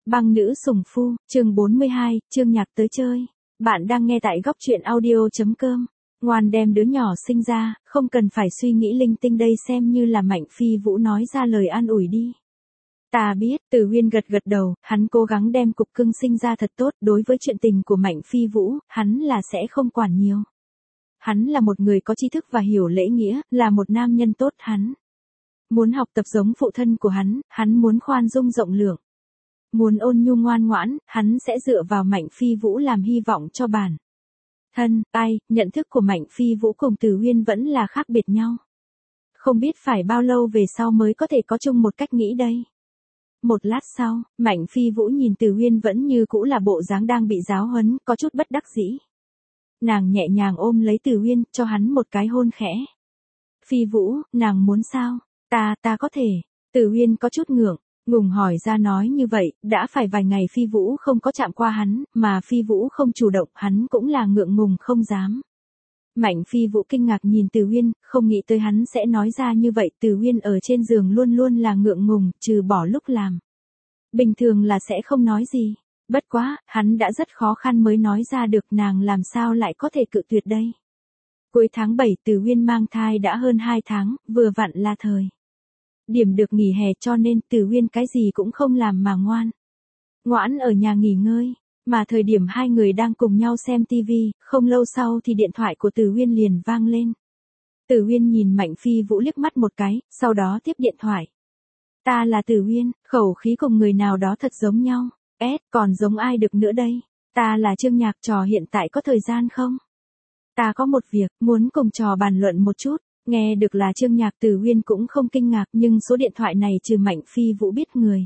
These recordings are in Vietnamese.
Băng nữ sủng phu, chương 42, Chương Nhạc tới chơi. Bạn đang nghe tại góc truyện audio.com. Ngoan đem đứa nhỏ sinh ra, không cần phải suy nghĩ linh tinh đây, xem như là Mạnh Phi Vũ nói ra lời an ủi đi. Ta biết, Từ Huyên gật gật đầu, hắn cố gắng đem cục cưng sinh ra thật tốt, đối với chuyện tình của Mạnh Phi Vũ, hắn là sẽ không quản nhiều. Hắn là một người có tri thức và hiểu lễ nghĩa, là một nam nhân tốt, hắn muốn học tập giống phụ thân của hắn muốn khoan dung rộng lượng. Muốn ôn nhu ngoan ngoãn, hắn sẽ dựa vào Mạnh Phi Vũ làm hy vọng cho bản thân. Nhận thức của Mạnh Phi Vũ cùng Từ Huyên vẫn là khác biệt nhau. Không biết phải bao lâu về sau mới có thể có chung một cách nghĩ đây. Một lát sau, Mạnh Phi Vũ nhìn Từ Huyên vẫn như cũ là bộ dáng đang bị giáo huấn, có chút bất đắc dĩ. Nàng nhẹ nhàng ôm lấy Từ Huyên, cho hắn một cái hôn khẽ. Phi Vũ, nàng muốn sao? Ta có thể. Từ Huyên có chút ngùng hỏi ra, nói như vậy, đã phải vài ngày Phi Vũ không có chạm qua hắn, mà Phi Vũ không chủ động, hắn cũng là ngượng ngùng không dám. Mạnh Phi Vũ kinh ngạc nhìn Từ Huyên, không nghĩ tới hắn sẽ nói ra như vậy. Từ Huyên ở trên giường luôn luôn là ngượng ngùng, trừ bỏ lúc làm bình thường là sẽ không nói gì. Bất quá, hắn đã rất khó khăn mới nói ra được, nàng làm sao lại có thể cự tuyệt đây. Cuối tháng 7 Từ Huyên mang thai đã hơn 2 tháng, vừa vặn là thời điểm được nghỉ hè, cho nên Từ Huyên cái gì cũng không làm mà ngoãn ở nhà nghỉ ngơi. Mà thời điểm hai người đang cùng nhau xem tivi, không lâu sau thì điện thoại của Từ Huyên liền vang lên. Từ Huyên nhìn Mạnh Phi Vũ liếc mắt một cái, sau đó tiếp điện thoại. Ta là Từ Huyên, khẩu khí cùng người nào đó thật giống nhau. Còn giống ai được nữa đây? Ta là Chương Nhạc, trò hiện tại có thời gian không? Ta có một việc, muốn cùng trò bàn luận một chút. Nghe được là Chương Nhạc, Từ Huyên cũng không kinh ngạc, nhưng số điện thoại này trừ Mạnh Phi Vũ biết người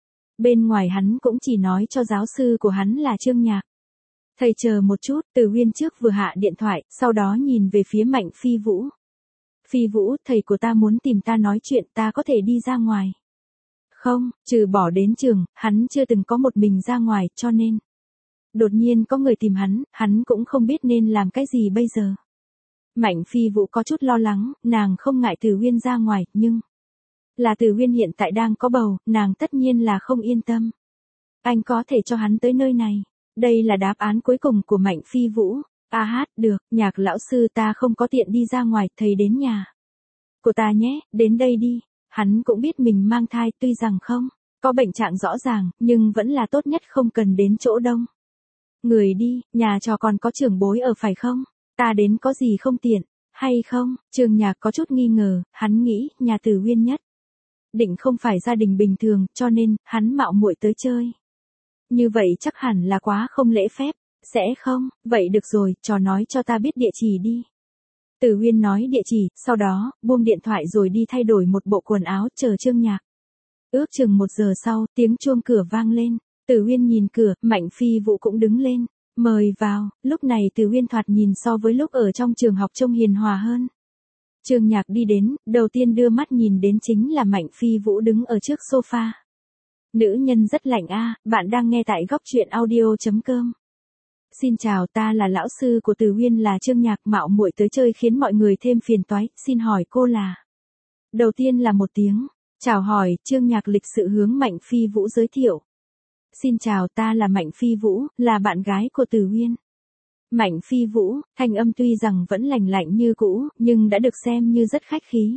bên ngoài, hắn cũng chỉ nói cho giáo sư của hắn là Chương Nhạc. Thầy chờ một chút, Từ Huyên trước vừa hạ điện thoại, sau đó nhìn về phía Mạnh Phi Vũ. Phi Vũ, thầy của ta muốn tìm ta nói chuyện, ta có thể đi ra ngoài không? Trừ bỏ đến trường, hắn chưa từng có một mình ra ngoài, cho nên đột nhiên có người tìm hắn cũng không biết nên làm cái gì bây giờ. Mạnh Phi Vũ có chút lo lắng, nàng không ngại Từ Huyên ra ngoài, nhưng là Từ Huyên hiện tại đang có bầu, nàng tất nhiên là không yên tâm. Anh có thể cho hắn tới nơi này. Đây là đáp án cuối cùng của Mạnh Phi Vũ. Được, Nhạc lão sư, ta không có tiện đi ra ngoài, thầy đến nhà của ta nhé, đến đây đi. Hắn cũng biết mình mang thai, tuy rằng không có bệnh trạng rõ ràng, nhưng vẫn là tốt nhất không cần đến chỗ đông người đi, nhà trò còn có trưởng bối ở phải không? Ta đến có gì không tiện, hay không? Chương Nhạc có chút nghi ngờ, hắn nghĩ, nhà Từ Huyên nhất định không phải gia đình bình thường, cho nên, hắn mạo muội tới chơi. Như vậy chắc hẳn là quá không lễ phép, sẽ không? Vậy được rồi, trò nói cho ta biết địa chỉ đi. Từ Huyên nói địa chỉ, sau đó, buông điện thoại rồi đi thay đổi một bộ quần áo, chờ Chương Nhạc. Ước chừng 1 giờ sau, tiếng chuông cửa vang lên. Từ Huyên nhìn cửa, Mạnh Phi Vũ cũng đứng lên. Mời vào. Lúc này Từ Huyên thoạt nhìn so với lúc ở trong trường học trông hiền hòa hơn. Chương Nhạc đi đến, đầu tiên đưa mắt nhìn đến chính là Mạnh Phi Vũ đứng ở trước sofa. Nữ nhân rất lạnh a. Bạn đang nghe tại góc truyện audio.com. Xin chào, ta là lão sư của Từ Huyên, là Chương Nhạc, mạo muội tới chơi khiến mọi người thêm phiền toái, xin hỏi cô là? Đầu tiên là một tiếng chào hỏi, Chương Nhạc lịch sự hướng Mạnh Phi Vũ giới thiệu. Xin chào, ta là Mạnh Phi Vũ, là bạn gái của Từ Huyên. Mạnh Phi Vũ, thanh âm tuy rằng vẫn lành lạnh như cũ, nhưng đã được xem như rất khách khí.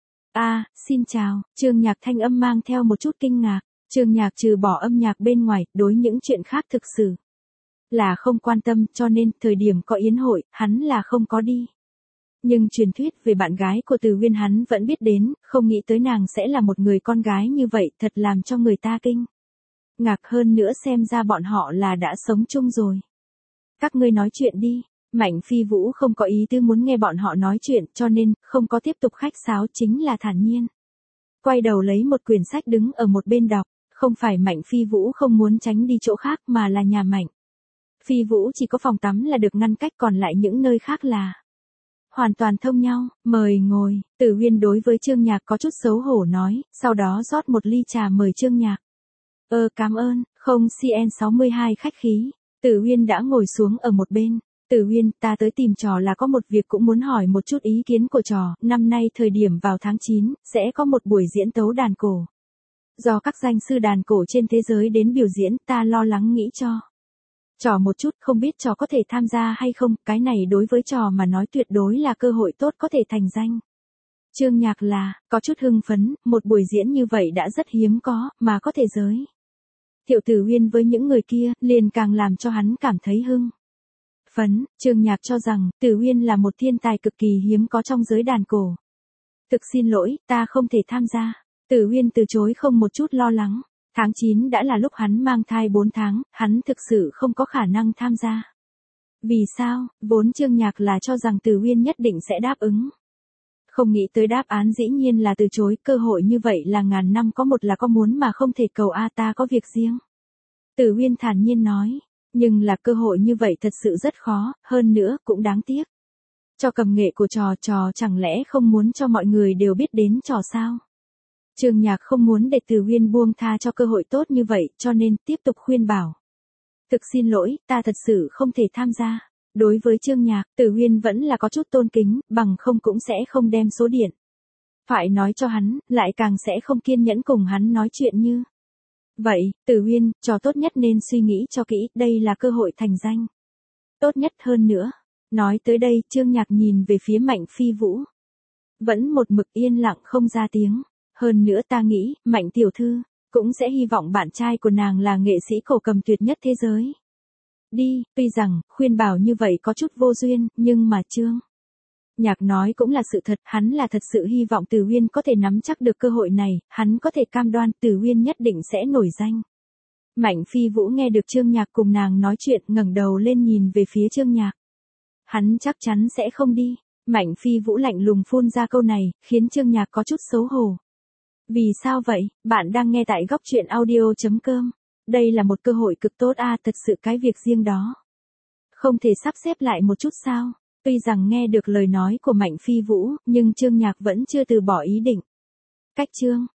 Xin chào, Chương Nhạc thanh âm mang theo một chút kinh ngạc. Chương Nhạc trừ bỏ âm nhạc bên ngoài, đối những chuyện khác thực sự là không quan tâm, cho nên, thời điểm có yến hội, hắn là không có đi. Nhưng truyền thuyết về bạn gái của Từ Huyên hắn vẫn biết đến, không nghĩ tới nàng sẽ là một người con gái như vậy, thật làm cho người ta kinh ngạc, hơn nữa xem ra bọn họ là đã sống chung rồi. Các ngươi nói chuyện đi. Mạnh Phi Vũ không có ý tư muốn nghe bọn họ nói chuyện, cho nên, không có tiếp tục khách sáo, chính là thản nhiên quay đầu lấy một quyển sách đứng ở một bên đọc. Không phải Mạnh Phi Vũ không muốn tránh đi chỗ khác, mà là nhà Mạnh Phi Vũ chỉ có phòng tắm là được ngăn cách, còn lại những nơi khác là hoàn toàn thông nhau. Mời ngồi. Từ Huyên đối với Chương Nhạc có chút xấu hổ nói, sau đó rót một ly trà mời Chương Nhạc. Cảm ơn, không CN62 khách khí. Từ Huyên đã ngồi xuống ở một bên. Từ Huyên, ta tới tìm trò là có một việc cũng muốn hỏi một chút ý kiến của trò. Năm nay thời điểm vào tháng 9, sẽ có một buổi diễn tấu đàn cổ Do các danh sư đàn cổ trên thế giới đến biểu diễn, ta lo lắng nghĩ cho trò một chút, không biết trò có thể tham gia hay không, cái này đối với trò mà nói tuyệt đối là cơ hội tốt có thể thành danh. Trương Nhạc là, có chút hưng phấn, một buổi diễn như vậy đã rất hiếm có, mà có thể giới Thiệu Tử Huyên với những người kia, liền càng làm cho hắn cảm thấy hưng phấn. Trương Nhạc cho rằng, Tử Huyên là một thiên tài cực kỳ hiếm có trong giới đàn cổ. Thực xin lỗi, ta không thể tham gia. Tử Huyên từ chối không một chút lo lắng. Tháng 9 đã là lúc hắn mang thai 4 tháng, hắn thực sự không có khả năng tham gia. Vì sao? Vốn Trương Nhạc là cho rằng Tử Huyên nhất định sẽ đáp ứng. Không nghĩ tới đáp án dĩ nhiên là từ chối, cơ hội như vậy là ngàn năm có một, là có muốn mà không thể cầu a, ta có việc riêng. Tử Huyên thản nhiên nói, nhưng là cơ hội như vậy thật sự rất khó, hơn nữa cũng đáng tiếc. Cho cầm nghệ của trò chẳng lẽ không muốn cho mọi người đều biết đến trò sao? Trương Nhạc không muốn để Tử Huyên buông tha cho cơ hội tốt như vậy, cho nên tiếp tục khuyên bảo. Thực xin lỗi, ta thật sự không thể tham gia. Đối với Trương Nhạc, Tử Huyên vẫn là có chút tôn kính, bằng không cũng sẽ không đem số điện phải nói cho hắn, lại càng sẽ không kiên nhẫn cùng hắn nói chuyện như vậy. Tử Huyên, trò tốt nhất nên suy nghĩ cho kỹ, đây là cơ hội thành danh tốt nhất hơn nữa. Nói tới đây, Trương Nhạc nhìn về phía Mạnh Phi Vũ. Vẫn một mực yên lặng không ra tiếng. Hơn nữa ta nghĩ, Mạnh tiểu thư cũng sẽ hy vọng bạn trai của nàng là nghệ sĩ cổ cầm tuyệt nhất thế giới. Đi, tuy rằng, khuyên bảo như vậy có chút vô duyên, nhưng mà Trương Nhạc nói cũng là sự thật, hắn là thật sự hy vọng Tử Huyên có thể nắm chắc được cơ hội này, hắn có thể cam đoan Tử Huyên nhất định sẽ nổi danh. Mạnh Phi Vũ nghe được Trương Nhạc cùng nàng nói chuyện, ngẩng đầu lên nhìn về phía Trương Nhạc. Hắn chắc chắn sẽ không đi. Mạnh Phi Vũ lạnh lùng phun ra câu này, khiến Trương Nhạc có chút xấu hổ. Vì sao vậy? Bạn đang nghe tại góc truyện audio.com. Đây là một cơ hội cực tốt a, thật sự cái việc riêng đó không thể sắp xếp lại một chút sao? Tuy rằng nghe được lời nói của Mạnh Phi Vũ, nhưng Trương Nhạc vẫn chưa từ bỏ ý định. Cách Trương